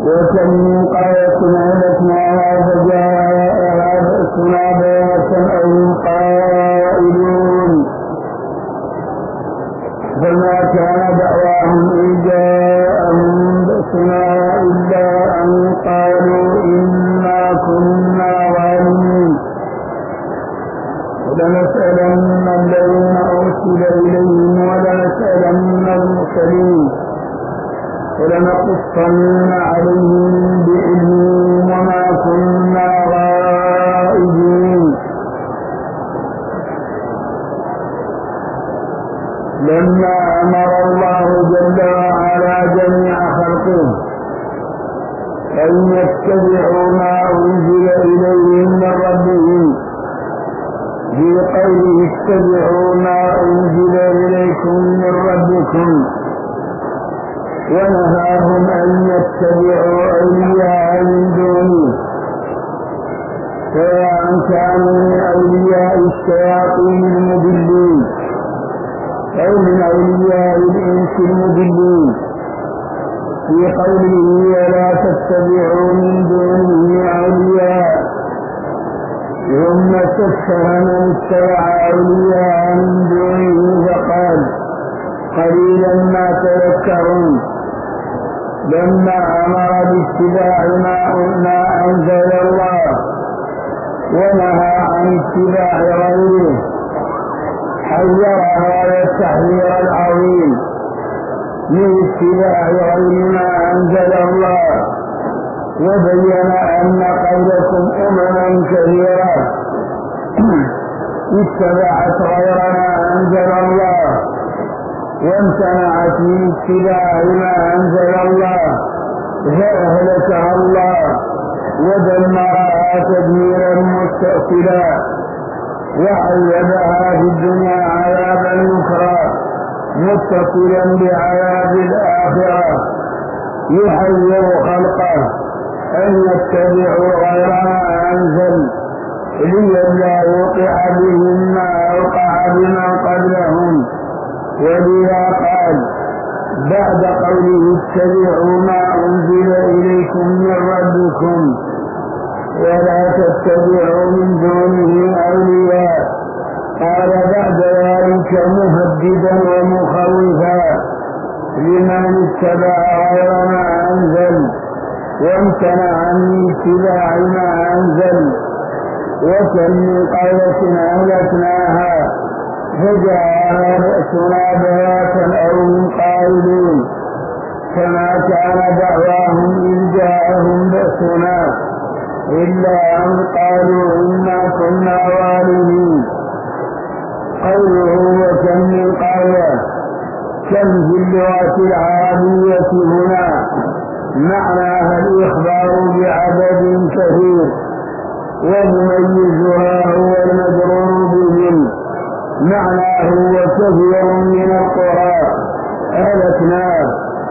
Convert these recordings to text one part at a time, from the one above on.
وكم من قرية أهلكناها فجاءها بأسنا بياتا أو هم قائلون فما كان دعواهم إذ جاءهم بأسنا إلا أن قالوا إنا كنا ظالمين ولنسألن الذين أرسل إليهم ولنسألن المرسلين ولنقصن عليهم بعلم وما كنا غائبين لما أمر الله جل وعلا جميع خلقه أن يتبعوا ما أنزل إليهم من ربهم في قوله اتبعوا ما أنزل إليكم من ربكم ونهاهم أن يتبعوا أولياء من دونه سواء كانوا من أولياء الشياطين المضلين أو من أولياء الإنس المضلين في قوله ولا تتبعوا من دونه أولياء ثم استفسر من اتبع أولياء من دونه فقال قليلا ما تذكرون لما أمر باتباع ما أنزل الله ونهى عن اتباع غيره حذر هذا التحذير العظيم من اتباع غير ما أنزل الله وبين أن قبلكم أمما كثيرة اتبعت غير ما أنزل الله وامتنعت من اتباع ما أنزل الله فأهلكها الله ودمرها تدميرا مستأصلا وعذبها في الدنيا عذابا نكرا متصلا بعذاب الآخرة يحذر خلقه أن يتبعوا غير ما أنزل لئلا يوقع بهم ما وقع بمن قبلهم ولذا قال بعد قوله اتبعوا ما أنزل إليكم من ربكم ولا تتبعوا من دونه أولياء قال بعد ذلك مهددا ومخوفا لمن اتبع غير ما أنزل وامتنع من اتباع ما أنزل وكم من قرية أهلكناها فجاءها بأسنا بياتا أو هم قائلون فما كان دعواهم إذ جاءهم بأسنا إلا أن قالوا إنا كنا ظالمين قوله وكم من قرية كم في اللغة العربية هنا معناها الإخبار بعدد كثير ومميزها هو المجرور بهم معناه وكثير من القرى أهلكناه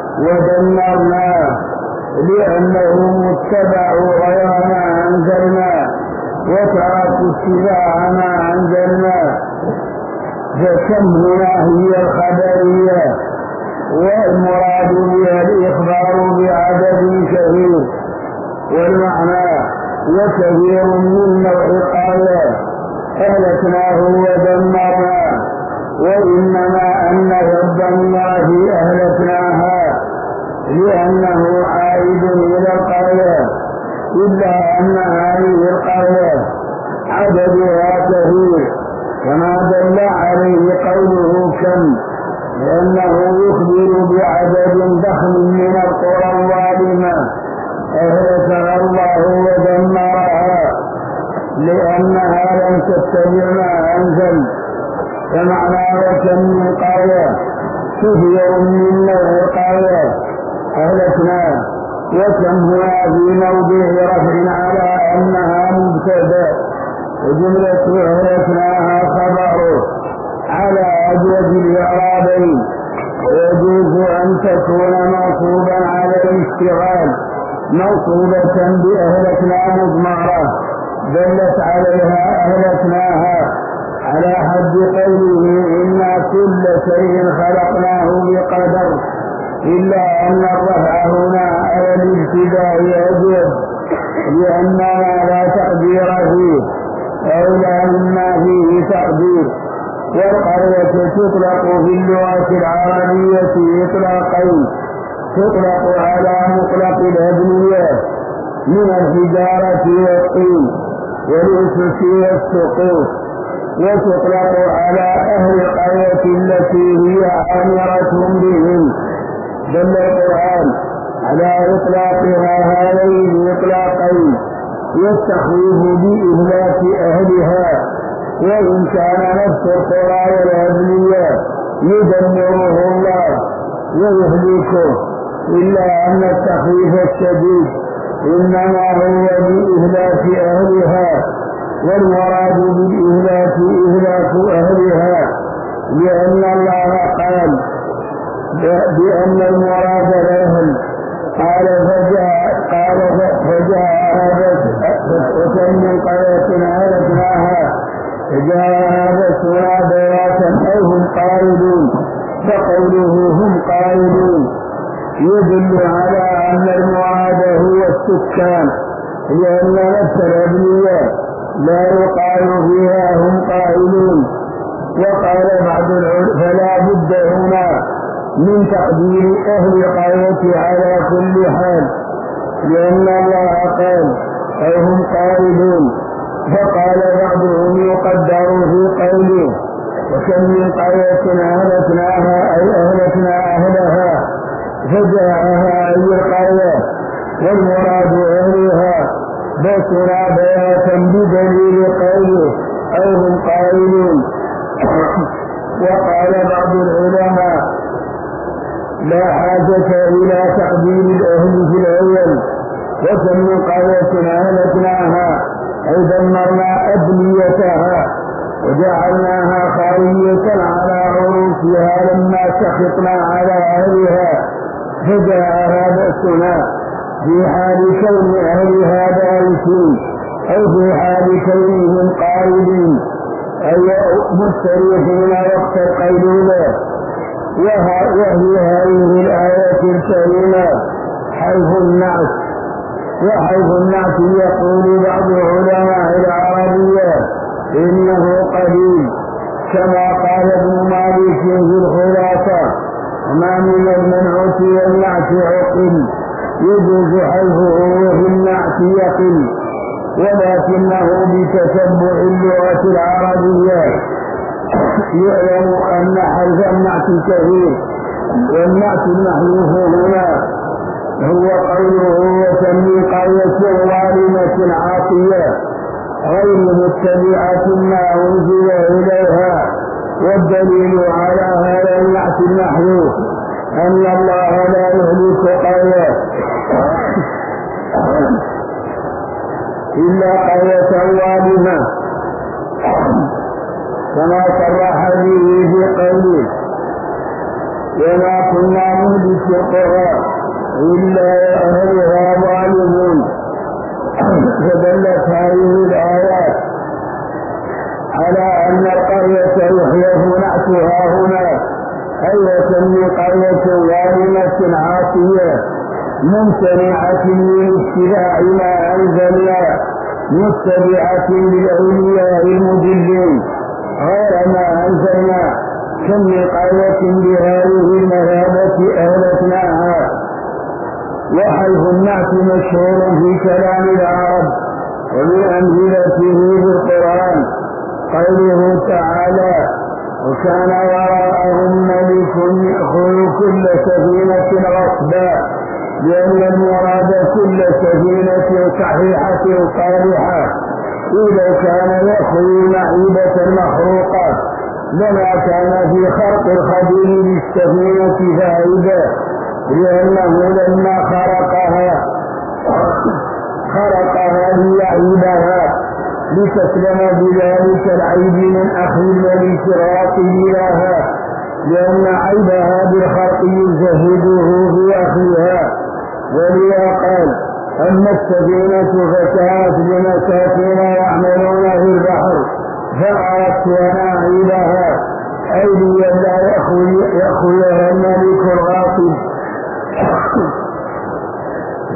ودمرناه لأنهم اتبعوا غير ما أنزلنا وتركوا اتباع ما أنزلنا فكم هنا هي الخبرية والمراد بها الإخبار بعدد كثير والمعنى وكثير من نوع القرية أهلكناه ودمرناه وإنما أن الضمير في أهلكناها لأنه عائد إلى القرية إلا أن هذه القرية عددها كثير كما دل عليه قوله كم لأنه يخبر بعدد ضخم من القرى الظالمة أهلكها الله ودمرها لأنها لم تتبع ما أنزل فمعنى وكم من قرية كثير من نوع قرية أهلكناه وكم هنا في موضع رفع على أنها مبتدأ وجملة أهلكناها خبره على أجود الإعرابين ويجوز أن تكون منصوبا على الاشتغال منصوبة بأهلكنا مضمرة دلت عليها أهلكناها على حد قوله إنا كل شيء خلقناه بقدر إلا أن الرفع هنا على الابتداء أجب لأننا لا تقدير فيه أولى مما فيه تقدير. والقرية تطلق في اللغة العربية إطلاقين: تطلق على مطلق الأبنية من الحجارة والطين والأسس والسقوط، وتطلق على أهل القرية التي هي عامرة بهم. دل القرآن على إطلاقها هذين الإطلاقين يستخوف بإهلاك أهلها، وإن كان نفس القرى والأبنية يدمره الله ويهلكه، إلا أن التخويف الشديد إنما هو بإهلاك أهلها، والمراد بالإهلاك إهلاك أهلها، لأن الله قال بأن المراد الأهل. قال فجاء وكم من قرية أهلكناها فجاء بأسنا بياتا أو هم قائلون، فقوله هم قائلون يدل على أن المراد هو السكان، لأن نفس الأبنية لا يقال فيها هم قائلون. وقال بعض العلماء فلا بد هنا من تقدير أهل القرية على كل حال، لأن الله قال أو هم قائلون. فقال بعضهم يقدر في قوله وكم من قرية أهلكناها أي أهلكنا أهلها، فجاءها أي القرية والمراد أهلها بأسنا بياتا بدليل قوله أو هم قائلون. وقال بعض العلماء لا حاجة إلى تقدير الأهل في الأول، وكم من قرية أهلكناها أي دمرنا أبنيتها وجعلناها خاوية على عروشها لما سخطنا على أهلها، فجاءها بأسنا في حال كون أهلها بارسين أو في حال كونهم قائلين أي مستريحين وقت القيلولة. وهي هذه الآية الكريمة حيث النعت، وحيث النعت يقول بعض علماء العربية إنه قليل، كما قال ابن مالك في الخلاصة: ما من المنعوت والنعت عقل يجوز حيثه وفي النعت يقل، ولكنه بتتبع اللغة العربية يعلم أن حرف النعت كثير، والنعت المحذوف هنا هو قوله وسمي قرية ظالمة عاصية غير متبعة ما أنزل إليها. والدليل على هذا النعت المحذوف أن الله لا يهلك قرية إلا قرية ظالمة، كما صرح به في قوله وما كنا مهلك القرى إلا أهلها ظالمون. فدلت هذه الآيات على أن القرية يحلف نعتها هنا أي وسمي قرية ظالمة عاصية ممتنعة من اتباع ما أنزلنا متبعة للأولياء المضلين غير ما أنزلنا، كم من قرية بهذه المثابة أهلكناها. وحيث النعت مشهور في كلام العرب ومن أمثلته في القرآن قوله تعالى وكان وراءهم ملك يأخذ كل سفينة غصبا، لأن المراد كل سفينة صحيحة صالحة، إذا كان يأخذ معيبة مخروقة لما كان في خرق الخبير للسفينة فائدة، لأنه لما خرقها ليعيبها لتسلم بذلك العيب من أخذ الملك راقب لها، لأن عيبها بالخرق يزهده في أخيها. ولذا قال أما السفينة فكانت لمساكين يعملون في البحر فأردت أن أعيبها أي لئلا يأخذها الملك الراقب،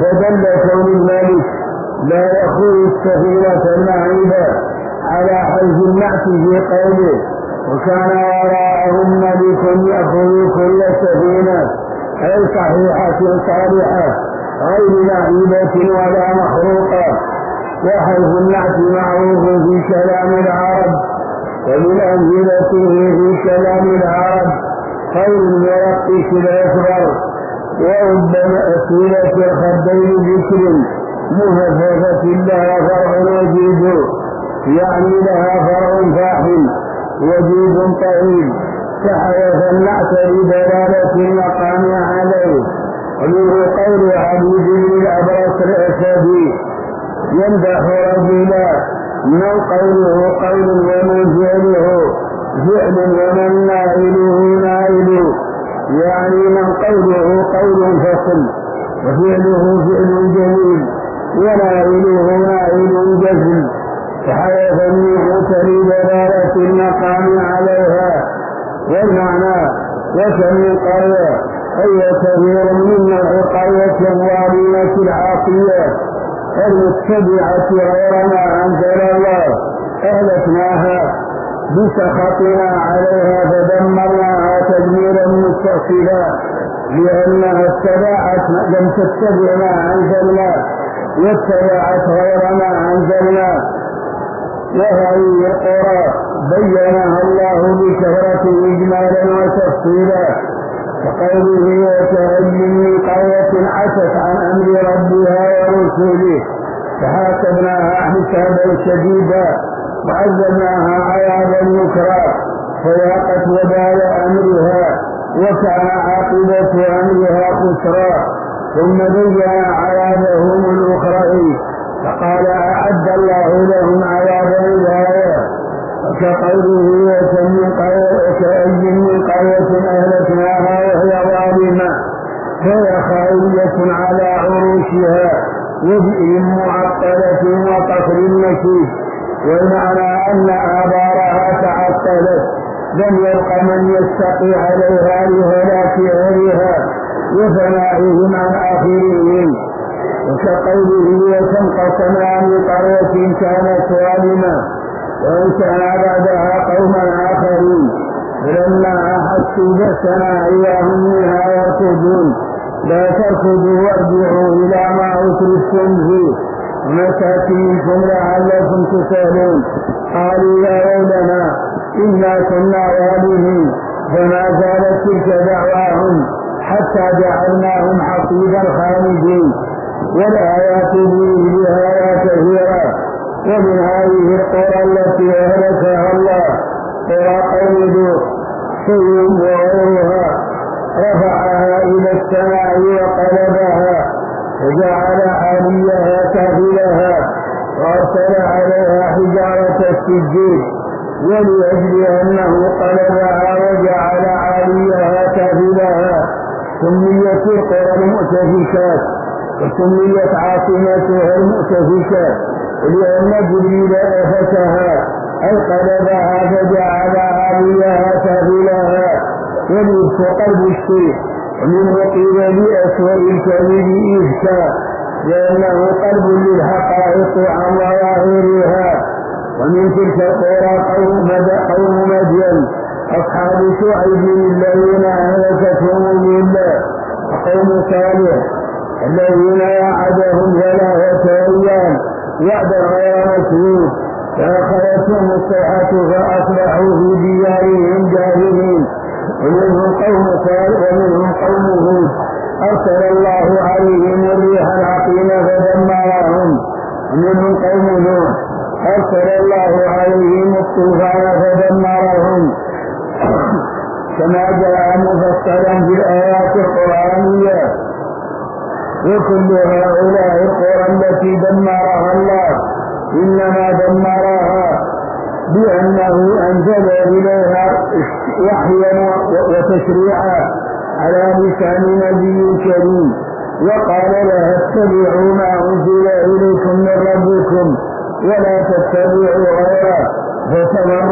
فدل كون الملك لا يخوض السفينة المعيبة على حيث النعت في قوله وكان وراءهم ملك يأخذ كل سفينة أي صحيحة صالحة غير معيبة ولا مخروقة، وحيث النعت معروف في كلام العرب، ومن أمثلته في كلام العرب قول المرقش الأكبر وربما أسئلة الخدين ذكر مهففة لها فرع وجيد، يعني لها فرع فاحل وجيد طويل، فحدث النعت بدلالة المقام عليه. ومنه قول عبيد بن الأبرص الأسدي يمدح رجلا من قوله قول ومن فعله فعل ومن نائله نائل، يعني من قوله قول فصل وفعله فعل جميل ونائله نائل جزم، فحدث النعت بدلالة المقام عليها. والمعنى وكم من قرية أي كثير من نوع قرية الظالمة العاصية المتبعة غير ما أنزل الله أهلكناها بسخطنا عليها فدمرناها تدميرا مستأصلا، لأنها اتبعت لم تتبع ما أنزلنا واتبعت غير ما أنزلنا. وهذه القرى بينها الله بكثرة إجمالا وتفصيلا، كقوله وكأي من قرية عتت عن أمر ربها ورسوله فحاسبناها حسابا شديدا وعذبناها عذابا نكرا فذاقت وبال أمرها وكان عاقبة أمرها خسرا، ثم بين عذابهم الأخرى فقال أعد الله لهم عذابا الآية، كقوله وكأي من قرية أهلكناها وهي ظالمة فهي خاوية على عروشها وبئر معطلة وقصر مشيد، والمعنى أن آبارها تعطلت لم يبق من يستقي عليها لهلاك أهلها وفنائهم عن آخرهم، وكقوله وتنقصنا من قرية كانت ظالمة وأنشأنا بعدها قوما آخرين فلما أحسوا بأسنا إذا هم منها يركضون لا تركضوا وارجعوا إلى ما أترفتم فيه ومساكنكم لعلكم تسألون. قالوا يا ويلنا إنا كنا ظالمين، فما زالت تلك دعواهم حتى جعلناهم حصيدا خالدين. والآيات بها كثيرة، ومن هذه القرى التي أهلكها الله قرى قوم لوط سيئ وغيرها رفعها إلى السماء وقلبها وجعل عاليها سافلها وأرسل عليها حجارة السجيل، ولأجل أنه قلبها وجعل عاليها سافلها سميت القرى المؤتفكات وسميت عاصمتها المؤتفكات، لأن جبريل أفتها أي قلبها فجعل عاليها سافلها يلبس قلب الشيء. ومنه قيل بأسوأ الكذب إفكا لأنه قلب للحقائق عن ظواهرها. ومن تلك القرى قوم مدين أصحاب شعيب الذين أهلكتهم الله، وقوم صالح الذين وعدهم 3 أيام وعدا غير مكذوب فأخذتهم الصيحة فأصبحوا في ديارهم جاهلين. ومنهم قوم صالح ومنهم قوم هود أرسل الله عليهم الريح العقيم فدمرهم. ومنهم قوم نوح أرسل الله عليهم الطوفان فدمرهم، كما جاء مفصلا في الآيات القرآنية. وكل هؤلاء القرى التي دمرها الله إنما دمرها بأنه أنزل إليها وحيا وتشريعا على لسان نبي كريم، وقال لها اتبعوا ما أنزل إليكم من ربكم ولا تتبعوا غيره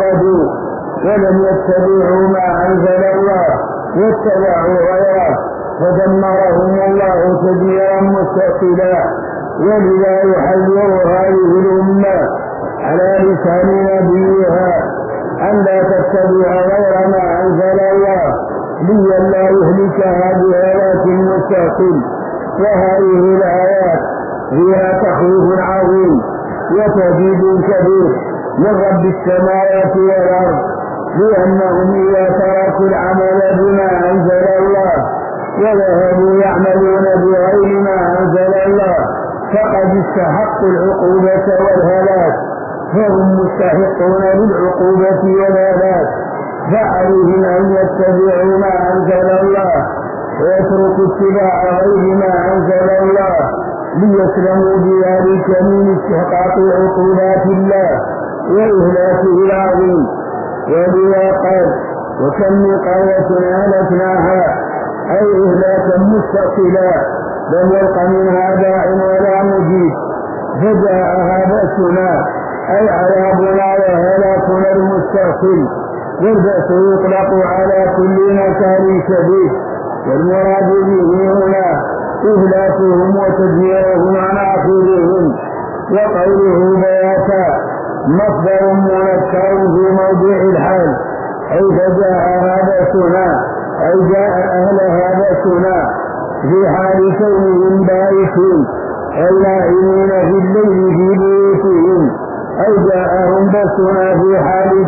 فتمردوا، ولم يتبعوا ما أنزل الله واتبعوا غيره فدمرهم الله تدميرا مستقلا. ولذا يحذر هذه الأمة على لسان نبيها أن لا تتبع غير ما أنزل الله لئلا يهلكها بآيات المستقل. وهذه الآيات فيها تخويف عظيم وتهديد كبير من رب السماوات والأرض، لأنهم إذا تركوا العمل بما أنزل الله وذهبوا يعملون بغير ما أنزل الله فقد استحقوا العقوبة والهلاك، فهم مستحقون للعقوبة والهلاك. فعليهم أن يتبعوا ما أنزل الله ويتركوا اتباع غير ما أنزل الله ليسلموا بذلك من استحقاق عقوبات الله وإهلاكه العظيم. ولذا قال: وكم من قرية أهلكناها، أي إهلاكا مستقلا لم يلق منها داع ولا مجيب، فجاءها بأسنا أي عذابنا وهلاكنا المستقل. والبأس يطلق على كل مكان شديد، والمراد به هنا إهلاكهم وتدميرهم عن آخرهم. وقوله بياتا مصدر منكر في موضع الحال، أي فجاءها بأسنا أي جاء أهلها بأسنا في حال كونهم بائسين أي نائمين في الليل في بيوتهم، أي جاءهم بأسنا في حال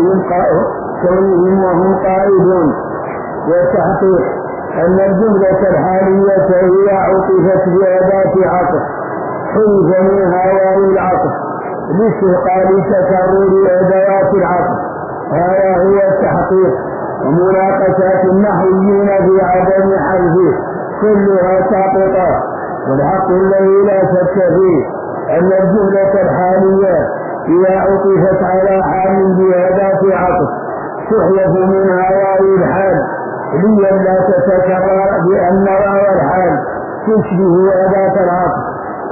كونهم وهم قائدون. والتحقيق أن الجملة الحالية هي عطفت بأداة عطف حذف منها واو العطف لاستحقاق تكرر أدوات العطف. هذا هو التحقيق. ومناقشات النحويين في عدم حذفه كلها ساقطة، والحق الذي لا شك فيه أن الجملة الحالية إذا عطفت على حال بأداة عطف تحذف منها واو الحال لئلا تتكرر، بأن واو الحال تشبه أداة العطف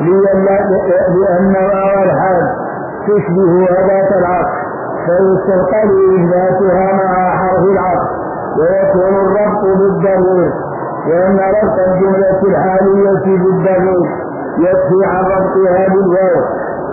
لأن واو الحال تشبه أداة العطف فيستقل إثباتها مع حرف العطف ويكون الربط بالضمير، لأن ربط الجملة الحالية بالضمير يكفي عن ربطها بالواو.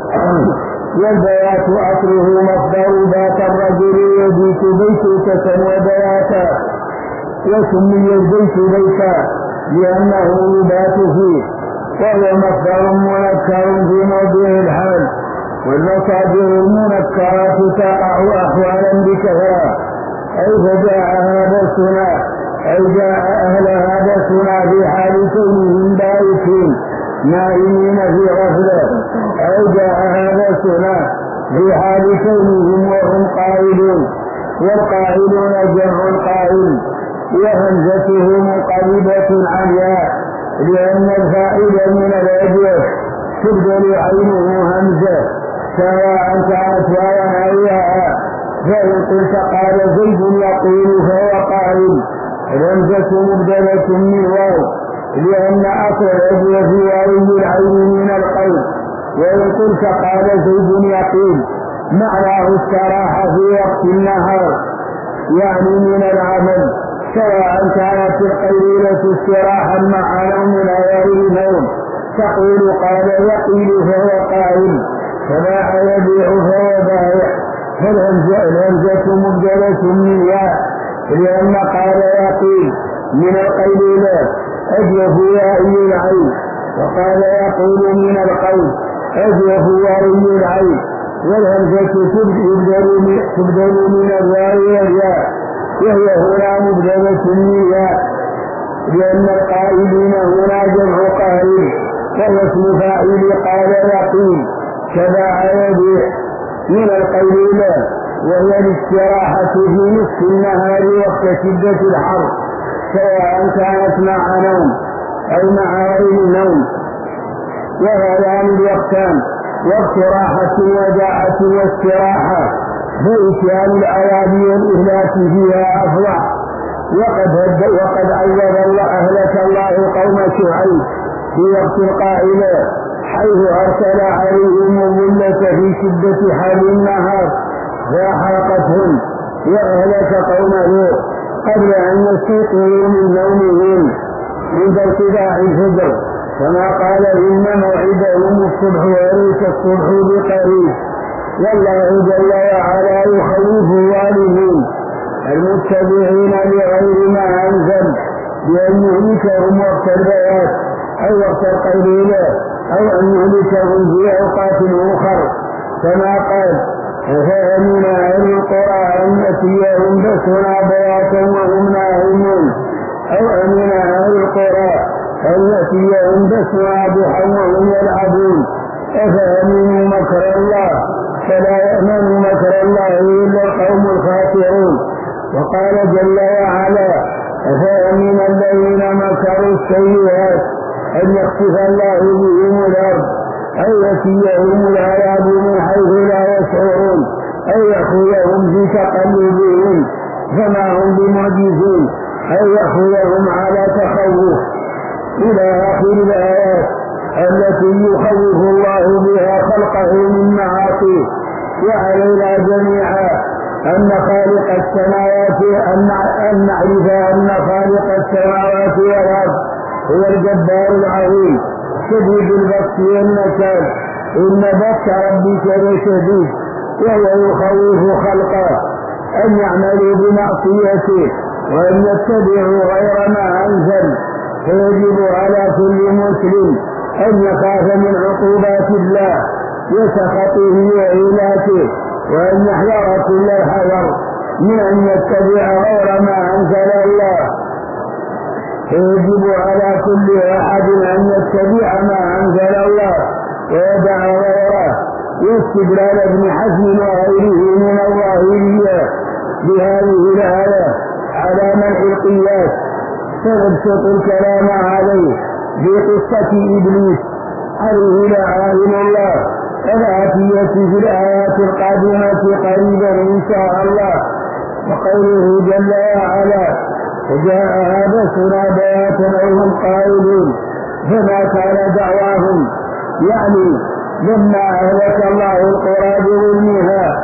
والبيات أصله مصدر بات الرجل يبيت بيتوتة وبياتا، وسمي البيت بيتا لأنه يبات فيه، وهو مصدر منكر في موضع الحال. والمصادر المنكرات تقع أحوالا بكثرة، أي فجاءها بأسنا أي جاء أهلها بأسنا في حال كونهم بائسين نائمين في غفلة، أي جاءها بأسنا في حال كونهم وهم قائلون. والقائلون جمع القائل وهمزته منقلبة عن ياء، لأن الفاعل من الأجوف تبدل عينه همزة سواء كانت واوا أو ياء. فإن قلت قال زيد يقول فهو قائل، الهمزة مبدلة من واو لأن أصل الأجوف واو العين من القلب. وإن قلت قال زيد يقول معناه استراح في وقت النهار يعني من العمل، سواء كانت القيلولة استراحا مع نوم غير نوم. تقول قال يقيل فهو قائل، فباع يبيع فهو بائع. فالهمزة مبدلة من ياء لأن قال يقيل من القيلولات أجوف يائي العين، وقال يقول من القول أجوف يائي العين. والهمزة تبدل من الواو والياء، وهي هنا مبدلة من ياء لأن القائلين هنا جمع قائل، وهو اسم فاعل قال يقيل كباع يبيع من القيلولة، وهي الاستراحة في نصف النهار وقت شدة الحر، سواء كانت مع نوم أو مع غير نوم. وهذان الوقتان وقت راحة وداعة واستراحة، فإتيان العذاب والإهلاك فيها أفضح. وقد عذب الله أهلك الله قوم شعيب في وقت القائلة حيث أرسل عليهم الظلة في شدة حال النهار فأحرقتهم، وأهلك قوم لوط قبل أن يستيقظوا من نومهم عند ارتفاع الفجر، كما قال إن موعدهم الصبح وليس الصبح بقريب. والله جل وعلا يخوف الظالمين المتبعين لغير ما أنزل بأن يهلكهم وقت البيات أو وقت القيلولة أو أن يهلكهم في أوقات أخر، كما قال أفأمن أهل القرى أن يأتيهم بأسنا بياتا وهم نائمون، أو أمن أهل القرى أن يأتيهم بأسنا ضحى وهم يلعبون، أفأمنوا مكر الله فلا يأمن مكر الله إلا القوم الخاسرون. وقال جل وعلا أفأمن الذين مكروا السيئات أن يخسف الله بهم الأرض أو يأتيهم العذاب من حيث لا يشعرون أو يأخذهم في تقلبهم فما هم بمعجزين أو يأخذهم على تخوف، إلى آخر الآيات التي يخوف الله بها خلقه من معاصيه. وعلينا جميعا أن خالق السماوات أن نعرف أن خالق السماوات والأرض هو الجبار العظيم شديد البطش والنكال، إن بطش ربك لشديد، وهو يخوف خلقه أن يعملوا بمعصيته وأن يتبعوا غير ما أنزل. فيجب على كل مسلم أن يخاف من عقوبات الله وسخطه وإهلاكه، وأن يحذر كل الحذر من أن يتبع غير ما أنزل الله. فيجب على كل أحد أن يتبع ما أنزل الله ويدع غيره. واستدلال ابن حزم وغيره من الظاهرية بهذه الآية على منع القياس، فنبسط الكلام عليه بقصة إبليس عليه لعنة الله الآتية في الآيات القادمة قريبا إن شاء الله. وقوله جل وعلا فجاءها بأسنا بياتا أو هم قائلون، فما كان دعواهم، يعني لما أهلك الله القرى بظلمها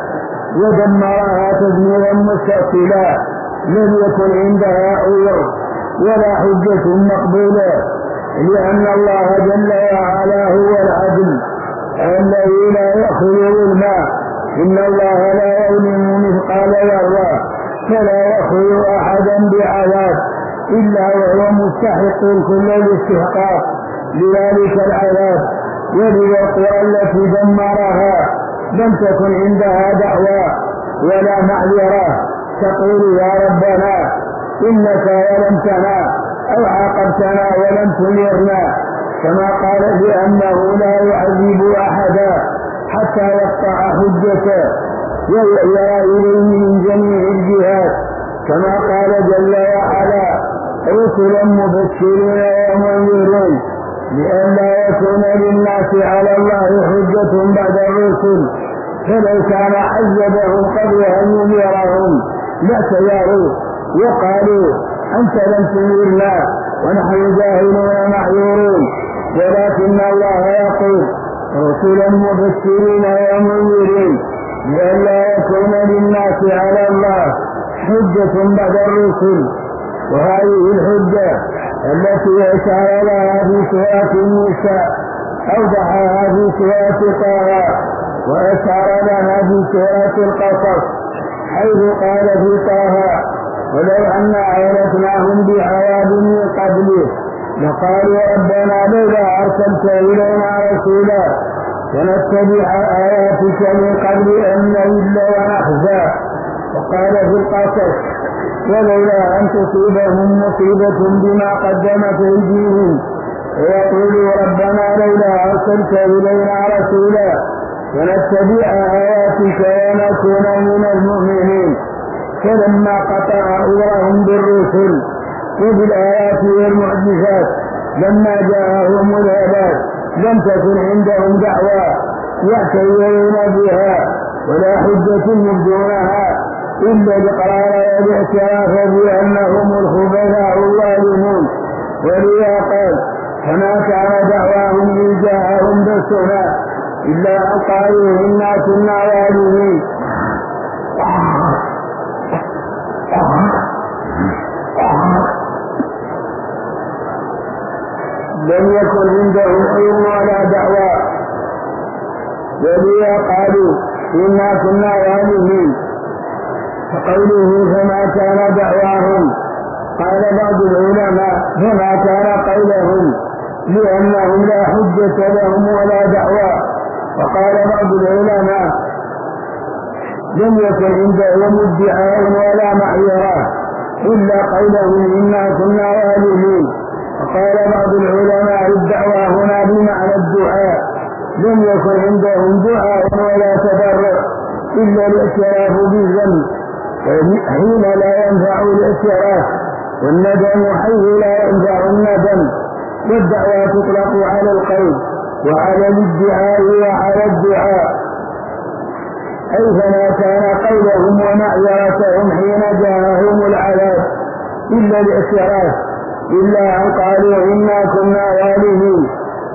ودمرها تدميرا مستقلا لم يكن عندها عذر ولا حجة مقبولة، لأن الله جل وعلا هو العدل الذي لا يأخذ الماء، إن الله لا يظلم مثقال ذرة فلا يأخذ أحدا بعذاب إلا وهو مستحق كل الاستحقاق لذلك العذاب. ولذا القرى التي دمرها لم تكن عندها دعوى ولا معذرة تقول يا ربنا إنك ظلمتنا أو عاقبتنا ولم تنيرنا، كما قال بأنه لا يعذب أحدا حتى يقطع حجته ويرى إليه من جميع الجهات، كما قال جل وعلا رسلا مبشرين ومنذرين لئلا يكون للناس على الله حجة بعد الرسل، فلو كان عذبهم قبل أن ينذرهم لاعتذروا وقالوا أنت لم تنذرنا ونحن جاهلون معذورون، ولكن الله يقول رسلا مبشرين ومنذرين لئلا يكون للناس على الله حجة بعد الرسل. وهذه الحجة التي أشار لها في سورة النساء أوضحها في سورة طه وأشار لها في سورة القصص، حيث قال في طه ولو أن أهلكناهم بعذاب من قبله لقالوا ربنا لولا أرسلت إلينا رسولا ونتبع آياتك من قبل أن نذل ونخزى. وقال في القصص ولولا أن تصيبهم مصيبة بما قدمت أيديهم ويقولوا ربنا لولا أرسلت إلينا رسولا ونتبع آياتك ونكون من المؤمنين. فلما قطع أمرهم بالرسل وبالآيات والمعجزات لما جاءهم الهداية لم تكن عندهم دعوى يعتذرون بها ولا حجة يبدونها إلا الإقرار والاعتراف بأنهم الخبثاء الظالمون. ولذا قال فما كان دعواهم إذ جاءهم بأسنا إلا أن قالوا إنا كنا ظالمين. لم يكن عندهم علم ولا دعوى. ولذا قالوا إنا كنا ظالمين. فقوله فما كان دعواهم، قال بعض العلماء فما كان قولهم لأنهم لا حجة لهم ولا دعوى. وقال بعض العلماء لم يكن عندهم ادعاء ولا معيرة إلا قولهم إنا كنا ظالمين. وقال بعض العلماء الدعوى هنا بمعنى الدعاء، لم يكن عندهم دعاء ولا تضرع إلا الاعتراف بالذنب حين لا ينفع الاعتراف، والندم حيث لا ينفع الندم. والدعوى تطلق على القول وعلى الادعاء وعلى الدعاء. أي فما كان قولهم ومعذرتهم حين جاءهم العذاب إلا الاعتراف، إلا أن قالوا إنا كنا ظالمين.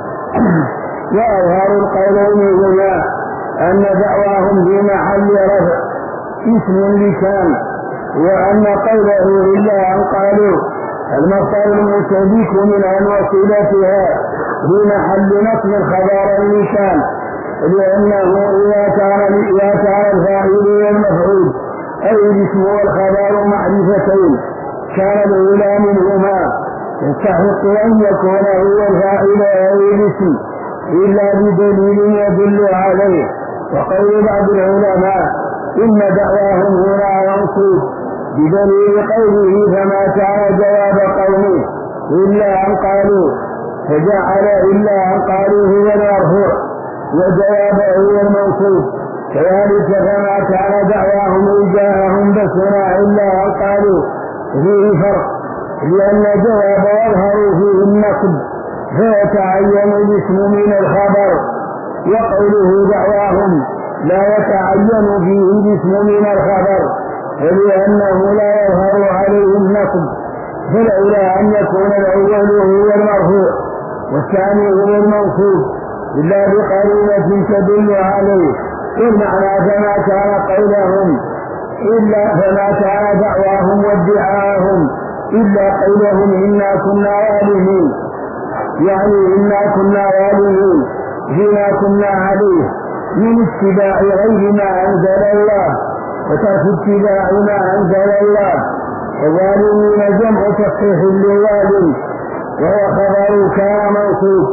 وأظهر القولين هنا أن دعواهم في محل رفع اسم لكان، وأن قوله إلا أن قالوا المصدر المشتبك منها وصلتها في محل نصب الخبر اللسان، لأنه إذا كان الفاعل والمفعول أي الاسم والخبر معرفتين كان الأولى منهما يستحق أن يكون هو الفاعل أو الاسم إلا بدليل يدل عليه. وقول بعض العلماء إن دعواهم هنا منصوب بدليل قوله فما كان جواب قومه إلا أن قالوا، فجعل إلا أن قالوا هو المرفوع وجوابه هو المنصوب. كذلك فما كان دعواهم إذ جاءهم بأسنا إلا أن قالوا فيه فرق، لأن جواب يظهر فيه النصب فيتعين الاسم من الخبر، وقوله دعواهم لا يتعين فيه الاسم من الخبر ولأنه لا يظهر عليه النصب، فلولا أن يكون الأول هو المرفوع والثاني هو المنصوب إلا بقرينة تدل عليه. والمعنى فما كان قولهم إلا فما كان دعواهم وادعاهم إلا قولهم إنا كنا ظالمين، يعني إنا كنا ظالمين فيما كنا عليه من اتباع غير ما أنزل الله وترك اتباع ما أنزل الله. الظالمين جمع تصحيح للظالم وهو خبر كان منصوب،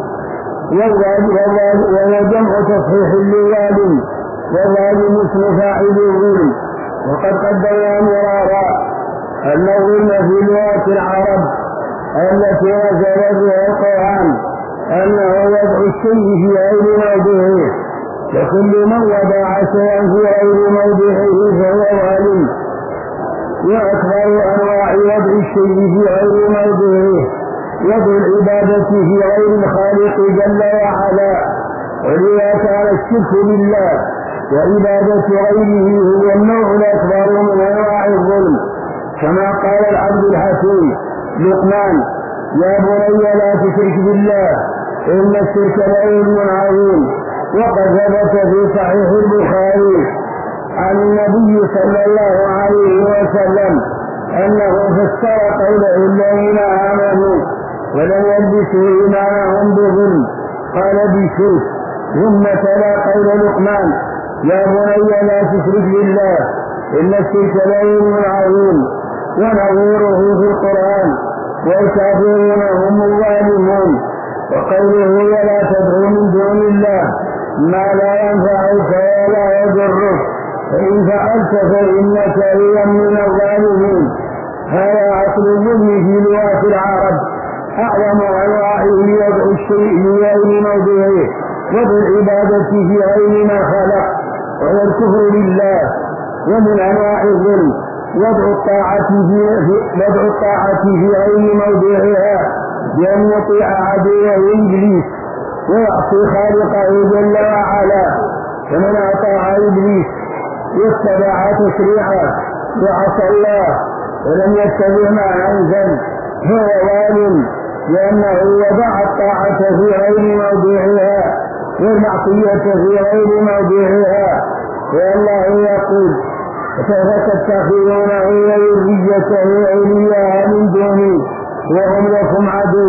وهو جمع تصحيح للظالم والظالم اسم فاعل الظلم. وقد قدمنا مرارا أن الظلم في لغة العرب التي نزل بها القرآن أنه وضع الشيء في غير موضعه، وكل من وضع شيئا في غير موضعه فهو ظالم. وأكبر أنواع وضع الشيء في غير موضعه وضع العبادة في غير الخالق جل وعلا، ولذا كان الشرك بالله وعبادة غيره هو النوع الأكبر من أنواع الظلم، كما قال العبد الحكيم لقمان يا بني لا تشرك بالله إن الشرك لظلم عظيم. وقد ثبت في صحيح البخاري عن النبي صلى الله عليه وسلم أنه فسر قوله الذين آمنوا ولم يلبسوا إيمانهم بظلم قال بشرك، ثم تلا قول لقمان يا بني لا تشرك بالله إن الشرك لظلم عظيم. ونظيره في القرآن والكافرون هم الظالمون. وقوله ولا تدعو من دون الله ما لا ينفعك ولا يضرك فإن فعلت فإنك إذا من الظالمين. هذا أصل الظلم في لغة العرب، أعظم أنواعه وضع الشيء في غير موضعه وضع العبادة في غير ما خلق وهو الكفر بالله. ومن أنواع الظلم وضع الطاعة في غير موضعها بأن يطيع عدوه إبليس ويعصي خالقه جل وعلا، فمن أطاع إبليس واتبع تشريعه وعصى الله ولم يتبع ما أنزل هو ظالم، لأنه وضع الطاعة في غير موضعها والمعصية في غير موضعها. والله يقول فسوف تتخذونه وذريته أولياء من دوني وهم لكم عدو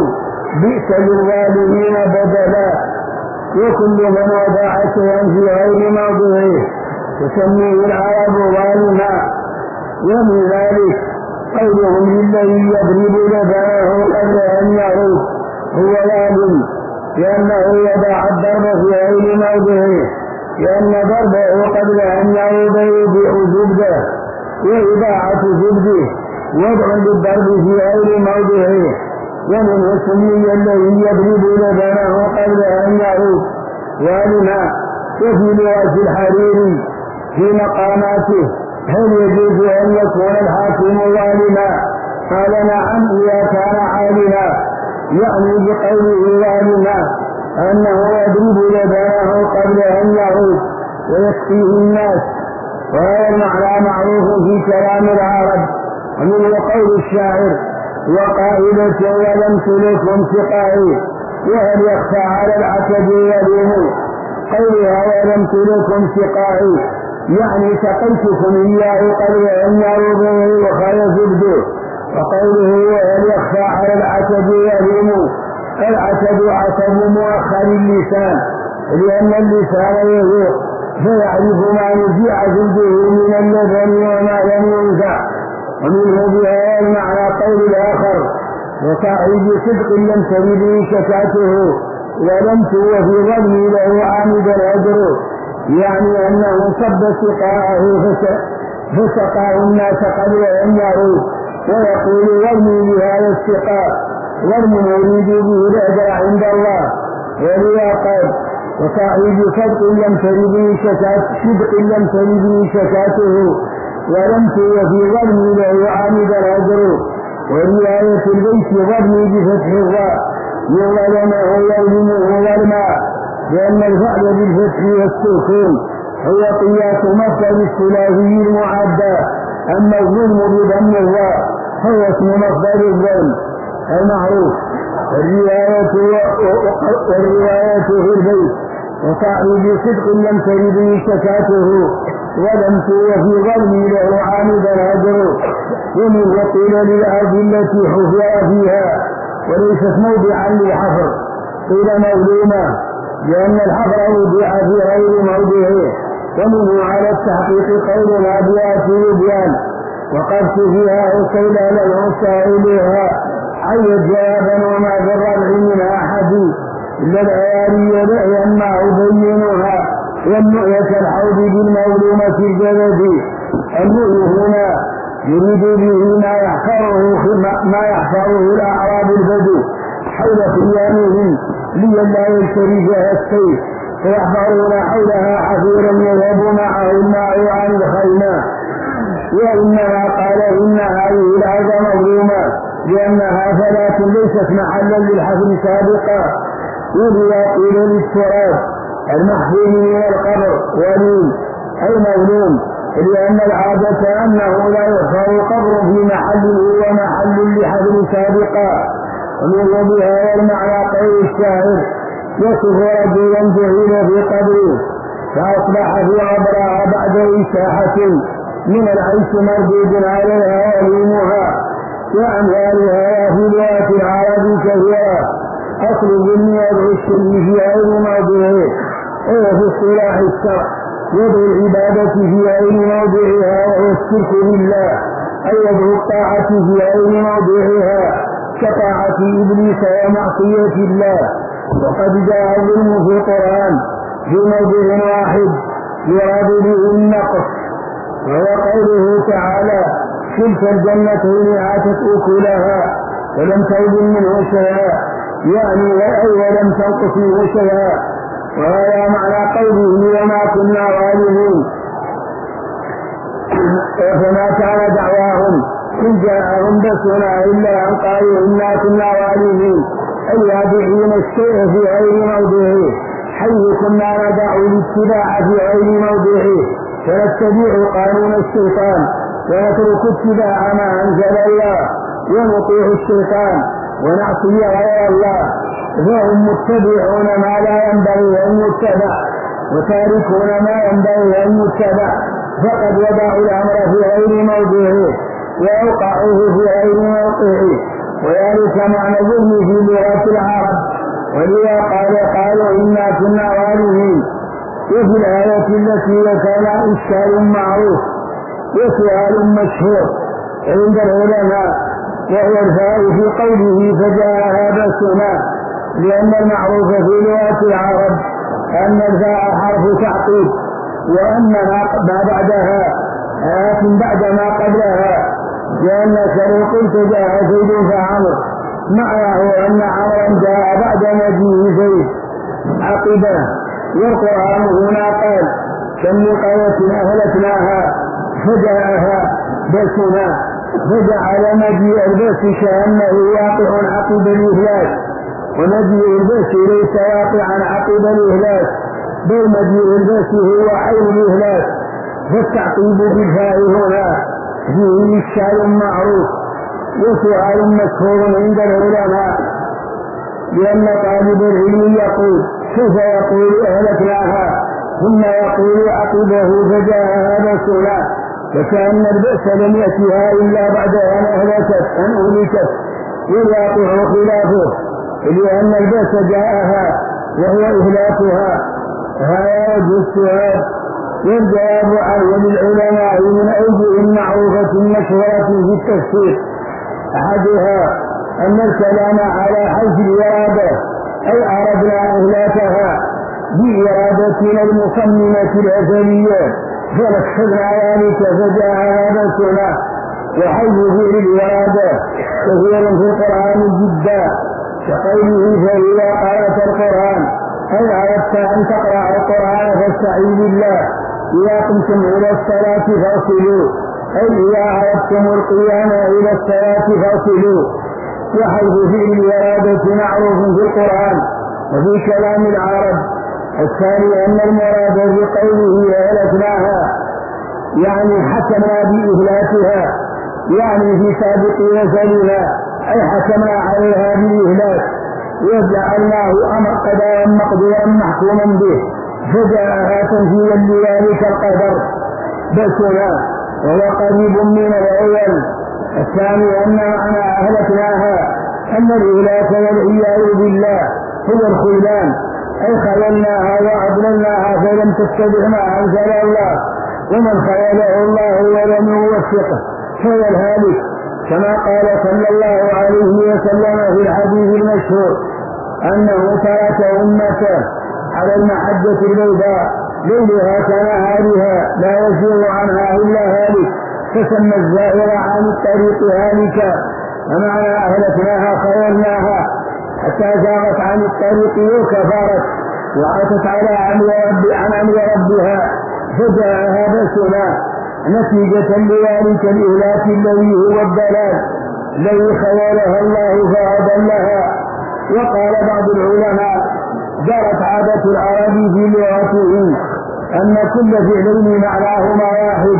بئس للظالمين بدلا. وكل من وضع شيئا في غير موضعه تسميه العرب ظالما. ومن ذلك قولهم للذي يضرب لبنه قبل أن يعود هو ظالم، لأنه وضع الضرب في غير موضعه، لأن ضربه قبل أن يعود يبيع زبده، وإضاعة زبده وضع للضرب في غير موضعه. ومنه سمي الذي يضرب لبنه قبل أن يعود ظالما. وفي لغة الحريري في مقاماته هل يجوز أن يكون الحاكم ظالما؟ قال نعم إذا كان عالما، يعني بقوله ظالما أنه يضرب لبنه قبل أن يعود ويكفيه الناس، وهذا المعنى معروف في كلام العرب. ومنه قول الشاعر وقائلة ولم تلكم سقائي وهل يخفى على العتب يلوم. قولها ولم تلكم سقائي يعني سقيتكم إياه قبل أن يعود وخير زبده. وقوله وهل يخفى على العتب يلوم، العتب عتب مؤخر اللسان، لأن اللسان يذوق فيعرف ما نزيع زبده من اللبن وما لم ينزع. ومنه بهذا المعنى قول الآخر وصاحب صدق لم ترد شكاته ولم توفي ظني له عامدا أجره، يعني أنه صب سقاءه فسقاه الناس قبل أن يعود، ويقول ظني بهذا السقاء ظن يريد به الأجر عند الله. ولذا قال وصاحب صدق لم ترد شكاته ولم توفي ظني له عامدا أجره. ورواية البيت ظني بفتح الراء يظلمه يظلمه ظلما، لأن الفعل بالفتح والسكون هو قياس مصدر الثلاثي المعدى، أما الظلم بضم الراء هو اسم مصدر الظلم المعروف. والرواية في البيت وصاحب صدق لم ترد شكاته ولم توفي ظلمي له عامدا أجره. ومن وقيل للأرض التي حفر فيها وليست موضعا للحفر قيل مظلومة، لأن الحفر وضع في غير موضعه. ومنه على التحقيق قولنا بها في لبيان وقفت فيها وقيل له سائلها حيت جوابا وما في الربع من أحد إلا العياري لعيا ما أبينها. والنؤية الحوض بالمظلومة الجلد، النؤي هنا يريد به ما يحفره الأعراب البدو حول خيامهم لئلا يلترجها السيف، فيحفرون حولها حفيرا يذهب معه الماء عن الخيماء. وإنما قال إن هذه الأرض مظلومة لأنها فلاة ليست محلا للحفر سابقا. ولذا قيل للتراب المحفور من القبر وليم أي مظلوم، لأن العادة أنه لا يحفر قبر في محله ومحل لحفر سابقا. ومن بهذا المعنى قول الشاعر يصف رجلا جهيل في قبره فأصبح في عبرها بعد إساحة من العيش مردود عليها وليمها. وأمثالها في لغة العرب كثيرة. أصل الظلم يدعو الشرك في غير موضعه، وفي اصطلاح الشرع يدعو العبادة في غير موضعها وهو الشرك بالله، أي يدعو الطاعة في غير موضعها كطاعة إبليس ومعصية الله. وقد جاء الظلم في القرآن في موضع واحد يراد به النقص، وهو قوله تعالى تلك الجنتين آتت أكلها ولم تظلم منه شيئا، يعني ولم تنقص منه شيئا. وهذا معنى قوله وما كنا ظالمين. فما كان دعواهم إن جاءهم بأسنا إلا أن قالوا إنا كنا ظالمين، أي يابعين الشيء في غير موضعه، حيث كنا ندع الاتباع في غير موضعه فنتبع قانون الشيطان ونترك اتباع ما أنزل الله ونطيع الشيطان ونعصي غير الله، فهم متبعون ما لا ينبغي أن يتبع وتاركون ما ينبغي أن يتبع، فقد وضعوا الأمر في غير موضعه وأوقعوه في غير موقعه وذلك معنى الظلم في لغة العرب، ولذا قالوا إنا كنا ظالمين. وفي الآية التي ذكرنا إشكال معروف وسؤال مشهور عند العلماء، وهو الفاء في قوله فجاءها بأسنا، لأن المعروف في لغة العرب أن الفاء حرف تعقيب، وأن ما بعدها آت بعد ما قبلها، لأنك لو قلت جاء زيد فعمر معناه أن عمرا جاء بعد مجيء زيد عقبه. والقرآن هنا قال كم من قرية أهلكناها فجاءها بأسنا، فجعل مجيء البأس كأنه واقع عقب الإهلاك، ومجيء البأس ليس واقعا عقب الإهلاك، بل مجيء البأس هو عين الإهلاك. فالتعقيب بالفاء هنا فيه إشكال معروف وسؤال مشهور عند العلماء، لأن طالب العلم يقول كيف يقول أهلكناها ثم يقول عقبه فجاءها بأسنا، فكأن البأس لم يأتها إلا بعد أن أهلكت، والواقع خلافه، لأن البأس جاءها وهو إهلاكها. هذا وجه السؤال، والجواب عنه للعلماء من أوجه معروفة مشهورة في التفسير. أحدها أن الكلام على حيث الإرادة، أي أردنا إهلاكها بإرادتنا المصممة الأزلية، فنفذنا ذلك فجاءها بأسنا. وحيث فعل الإرادة كثير في القرآن جدا، كقوله فإذا قرأت القرآن أي أردت أن تقرأ القرآن فاستعيذ بالله، إذا قمتم إلى الصلاة فاغسلوا، أي إذا أردتم القيام إلى الصلاة فاغسلوا. وحيث فعل الإرادة معروف في القرآن وفي كلام العرب. الثاني أن المراد بقوله أهلكناها يعني حكمنا بإهلاكها، يعني في سابق نزلها أي حكمنا عليها بالإهلاك، وجعلناه أمر قضاء مقدورا محكوما به، فجاءها تنفيذا لذلك القدر بأسنا، وهو قريب من الأول. الثاني أن معنى أهلكناها أن الإهلاك والعياذ بالله هو الخذلان، أي خذلناها وأضللناها فلم تتبع ما أنزل الله، ومن خذله الله ولم يوفقه فهو الهالك، كما قال صلى الله عليه وسلم في الحديث المشهور أنه ترك أمته على المحجة البيضاء ليلها كنهارها لا يزيغ عنها إلا هالك، فسمى الزائر عن الطريق هالكا. ومعنى أهلكناها خذلناها حتى زاغت عن الطريق وكفرت وعتت عن أمر ربها، فجاءها بأسنا نتيجة لذلك الإهلاك الذي هو الضلال الذي خذلها الله فأضلها. وقال بعض العلماء جرت عادة العرب في لغته أن كل فعلين معناهما واحد،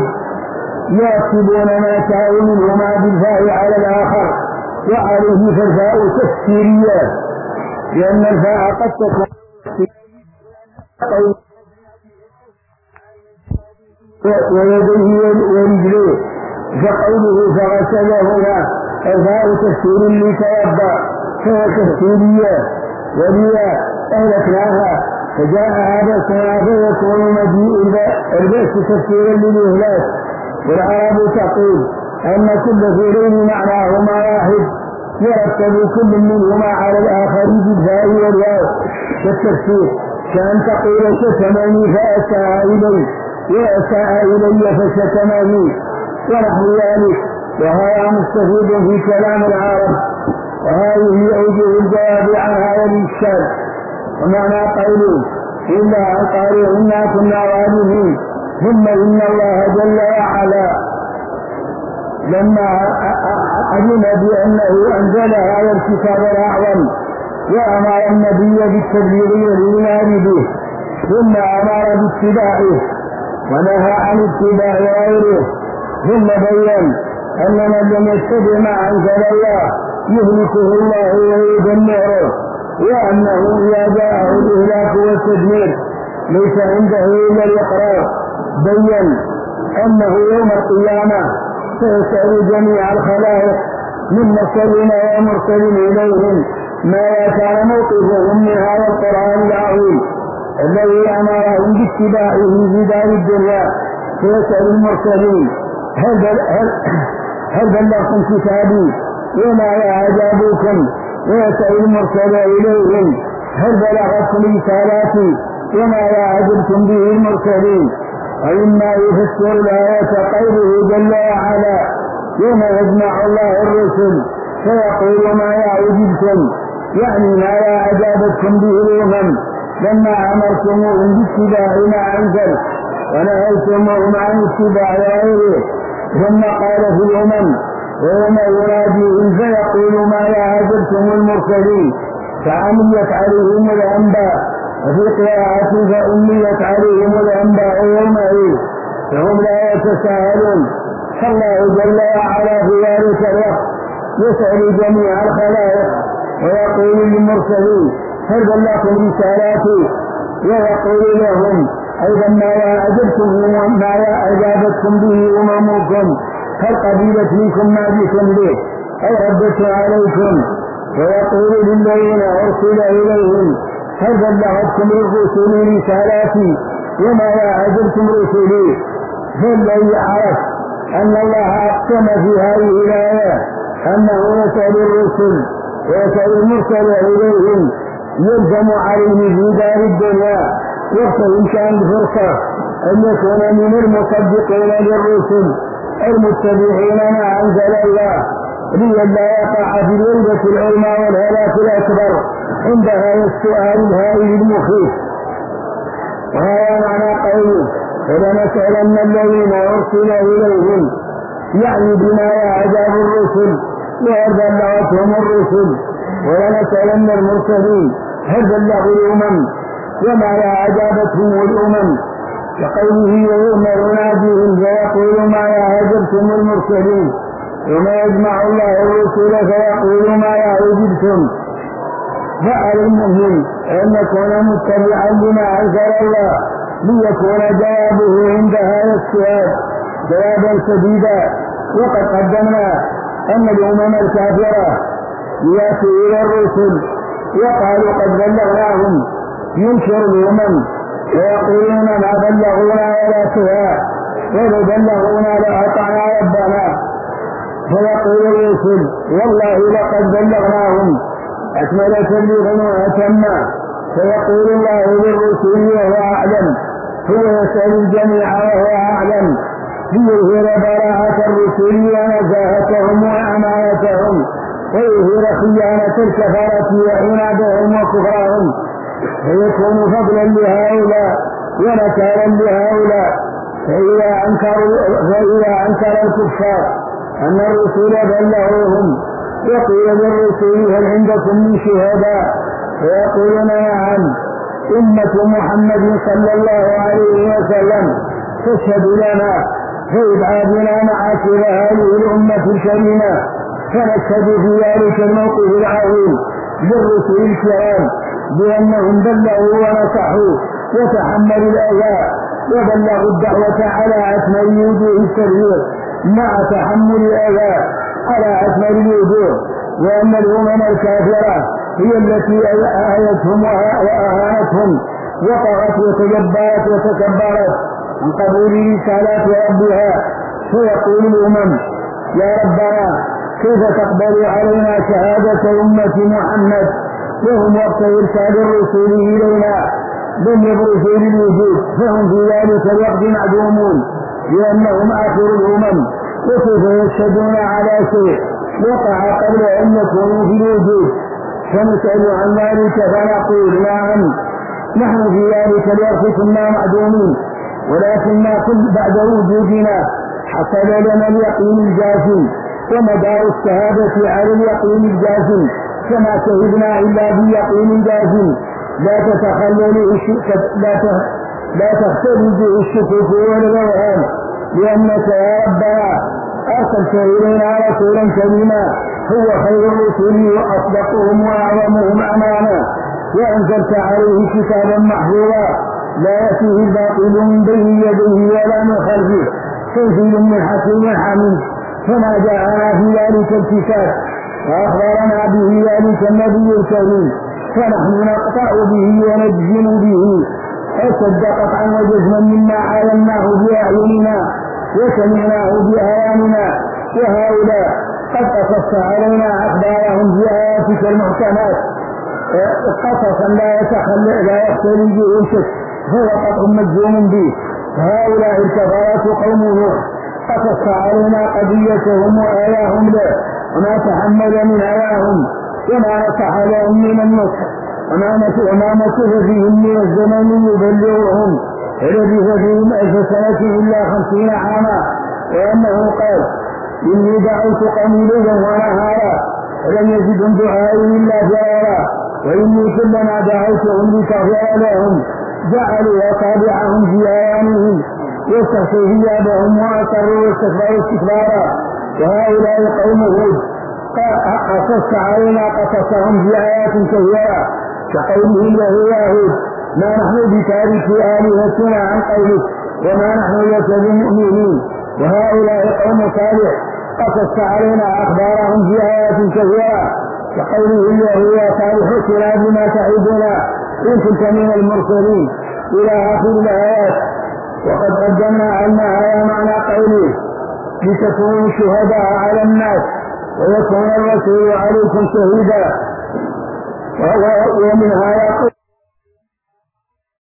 يرتبون ما شاء منهما بالفاء على الآخر، وعليه فالفاء تفسيرية، لأن الفاء قد تكون ويديه ورجليه، فقوله فغسلهما الفاء تفسير لتوضأ فهو تفسيرية، ولذا أهلكناها فجاءها بأسنا فيكون مجيء البأس تفسيرا للإهلاك. والعرب تقول أن كل فعلين معناهما واحد، يرتب كل منهما على الآخر بالفاء والواو كالتفسير، كأن تقول شتمني فأساء إلي وأساء إلي فشتمني ونحو ذلك، وهذا مستفيد في كلام العرب. وهذه أوجه الجواب عن هذا الإشكال. ومعنى قوله إلا أن قالوا إنا كنا ظالمين ثم إن الله جل وعلا لما علم بأنه أنزل هذا الكتاب الأعظم وأمر النبي بالتبليغ والإيمان به، ثم أمر باتباعه ونهى عن اتباع غيره، ثم بين أن من لم يتبع ما أنزل الله يهلكه الله ويدمره، وأنه إذا جاءه الإهلاك والتدمير ليس عنده إلا الإقرار. بين أنه يوم القيامة سيسأل جميع الخلائق من مرسلين ومرسل إليهم ما كان موقفهم من هذا القرآن العظيم الذي أمرهم باتباعه في دار الدنيا. فيسأل المرسلين هل بلغتم كتابي وما أجابوكم؟ ويسأل المرسل إليهم هل بلغتكم رسالاتي وما أعجبتم به المرسلين؟ وإما يفسر الآية قوله جل وعلا يوم يجمع الله الرسل فيقول ما أعجبتم، يعني ما أجابتكم به الأمم لما أمرتموهم باتباع ما أنزل ونهيتموهم عن اتباع غيره. ثم قال في الأمم ويوم يناديهم فيقول ما أعجبتم المرسلين، فعميت عليهم الأنباء، وفي قراءة فأميت عليهم الأنباء يومئذ فهم لا يتساءلون. فالله جل وعلا في ذلك الوقت يسأل جميع الخلائق ويقول للمرسلين هل بلغتم رسالاتي؟ ويقول لهم أيضا ما أعجبتم وما أجابتكم به أممكم، هل قبلت منكم ما جئتم به أو ردت عليكم؟ ويقول للذين أرسل إليهم هل بلغتكم الرسل رسالاتي وما أعجبتم رسلي؟ فالذي عرف أن الله أقسم في هذه الآية أنه يسأل الرسل ويسأل المرسل إليهم يلزم عليه في دار الدنيا وقت إمكان فرصة أن يكون من المصدقين للرسل المتبعين ما أنزل الله لئلا يقع في الويلة العظمى والهلاك الأكبر عند هذا السؤال الهائل المخيف. وهذا معنى قوله فلنسألن الذين أرسل إليهم، يعني بما أعجاب الرسل وهل بلغتهم الرسل، ولنسألن المرسلين هل بلغوا الأمم وما أعجبتهم الأمم. كقوله ويوم يناديهم فيقول ما أعجبتم المرسلين وما يجمع الله الرسل فيقول ما أعجبتم. فعلى المؤمن أن يكون متبعا لما أنزل الله ليكون جوابه عند هذا السؤال جوابا سديدا. وقد قدمنا أن الأمم الكافرة يأتي إلى الرسل وقالوا قد بلغناهم، ينكر الأمم ويقولون ما بلغونا ولا سواء ولو بلغونا لأطعنا ربنا. فيقول الرسل والله لقد بلغناهم أكمل تبليغا وأتما. فيقول الله للرسل وهو أعلم، هو يسأل الجميع وهو أعلم ليظهر براءة الرسل ونزاهتهم وأمانتهم ويظهر خيانة الكفرة وعنادهم وكفرهم، فيكون فضلا لهؤلاء ونكالا لهؤلاء. فإذا أنكر الكفار أن الرسول بلغوهم يقول للرسول هل عندكم من شهداء؟ فيقولون نعم أمة محمد صلى الله عليه وسلم تشهد لنا، فإبعادنا معك هذه الأمة الكريمة فنشهد في ذلك الموقف العظيم للرسل الكرام بأنهم بلغوا ونصحوا وتحملوا الأذى وبلغوا الدعوة على أكمل وجوه التبليغ مع تحمل الأذى على أكمل الوجوه، وأن الأمم الكافرة هي التي آيتهم وأهانتهم وطغت وتجبرت وتكبرت عن قبول رسالات ربها. فيقول الأمم يا ربنا كيف تقبل علينا شهادة أمة محمد وهم وقت إرسال الرسول إلينا لم يبرزوا للوجود، فهم في ذلك الوقت معدومون لأنهم آخر الأمم، وكيف يشهدون على شيء وقع قبل أن يكونوا في الوجود؟ فنسأل عن ذلك فنقول نعم نحن في ذلك الوقت كنا معدومين، ولكننا كل بعد وجودنا حصل لنا اليقين الجازم ومدار الشهادة على اليقين الجازم، كما شهدنا إلا بيقين جازم لا تختلف به الشكوك والغوهان، لأنك يا ربنا أرسلت إلينا رسولا كريما هو خير الرسل وأصدقهم وأعظمهم أمانا، وأنزلت عليه كتابا محفوظا لا يأتيه الباطل من بين يديه ولا من خلفه، تنزيل من حكيم حميد. كما جاءنا في ذلك الكتاب وأخبرنا به ذلك النبي الكريم، فنحن نقطع به ونجزم به وصدقت عن وجزما مما علمناه بأعيننا وسمعناه بآياننا. وهؤلاء قد قصصت علينا أخبارهم بآياتك المحكمات قصصا لا يختلي به شك، هو قطع مجزوم به. هؤلاء الكفرة قوم نوح قصصت علينا قضيتهم وآياهم له وما تحمل من آياهم وما نصح لهم من النصح وما نصح فيهم من الزمن يبلغهم ولبث فيهم 1000 سنة إلا 50 عاما. وأنه قال إني دعوت قومي ليلا ونهارا ولم يزدهم دعائي إلا فرارا، وإني كلما دعوتهم لتغفر لهم جعلوا أصابعهم في آيانهم واستغشوا ثيابهم وأصروا واستكبروا استكبارا. وهؤلاء قوم هود قصصت علينا قصصهم في آيات كثيرة كقوله له يا هود ما نحن بتارك آلهتنا عن قولك وما نحن لك بمؤمنين. وهؤلاء قوم صالح قصصت علينا أخبارهم في آيات كثيرة كقوله له يا صالح ائتنا بما تعدنا إن كنت من المرسلين إلى آخر الآيات. وقد قدمنا أن هذا معنى قوله لتكونوا شهداء على الناس ويكون الرسول عليكم شهيدا. ومن هذا